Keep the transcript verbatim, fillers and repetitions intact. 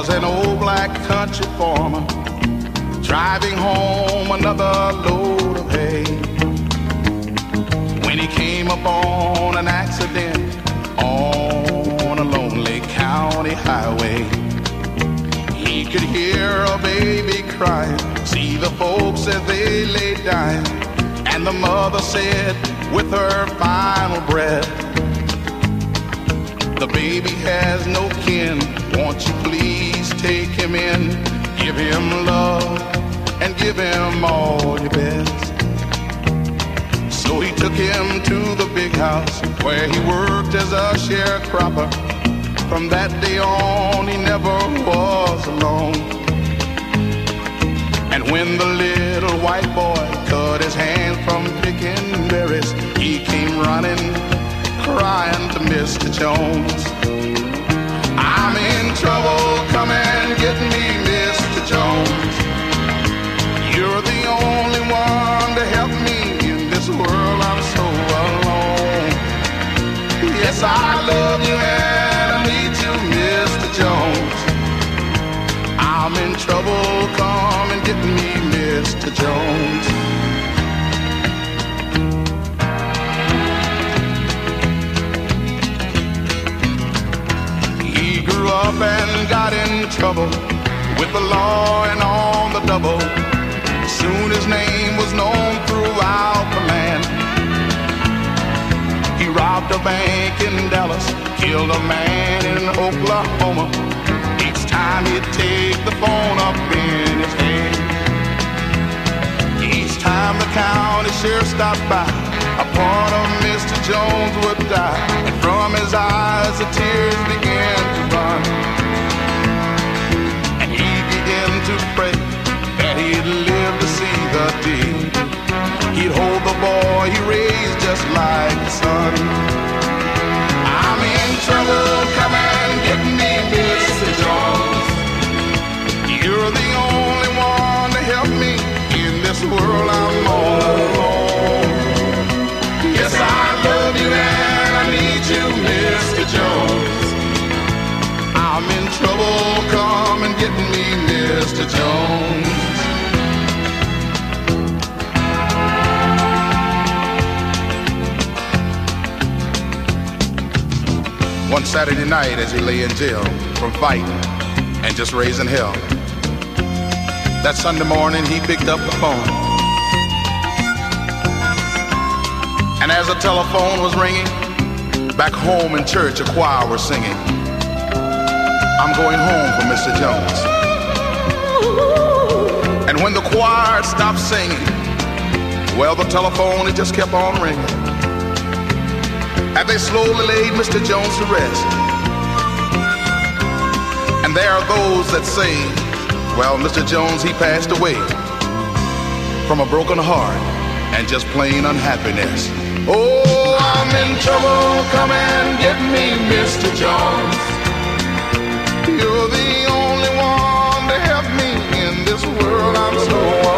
was an old black country farmer driving home another load of hay when he came upon an accident on a lonely county highway. He could hear a baby crying, see the folks as they lay dying, and the mother said with her final breath, "The baby has no kin, won't you please take him in, give him love and give him all your best." So he took him to the big house where he worked as a sharecropper. From that day on he never was alone. And when the little white boy cut his hand from picking berries, he came running, crying to Mister Jones. "I'm in trouble, come and get me, Mister Jones. You're the only one to help me in this world, I'm so alone. Yes, I love you and I need you, Mister Jones. I'm in trouble, come and get me, Mister Jones." He grew up and got in trouble with the law and on the double. Soon his name was known throughout the land. He robbed a bank in Dallas, killed a man in Oklahoma. Each time he'd take the phone up in his hand. Each time the county sheriff stopped by, a part of Mister Jones would die, and from his eyes the tears began to run. And he began to pray that he'd live to see the day he'd hold the boy he raised just like a son. "I'm in trouble, come and get me, Mister Jones. You're the only one to help me in this world, I'm all alone. Yes, I love you and I need you, Mister Jones. I'm in trouble, come and get me, Mister Jones." One Saturday night as he lay in jail from fighting and just raising hell, that Sunday morning he picked up the phone. And as the telephone was ringing, back home in church a choir was singing, "I'm going home for Mister Jones." And when the choir stopped singing, well, the telephone, it just kept on ringing. And they slowly laid Mister Jones to rest. And there are those that say, well, Mister Jones, he passed away from a broken heart and just plain unhappiness. Oh, I'm in trouble, come and get me, Mister Jones. You're the only one to help me in this world, I'm so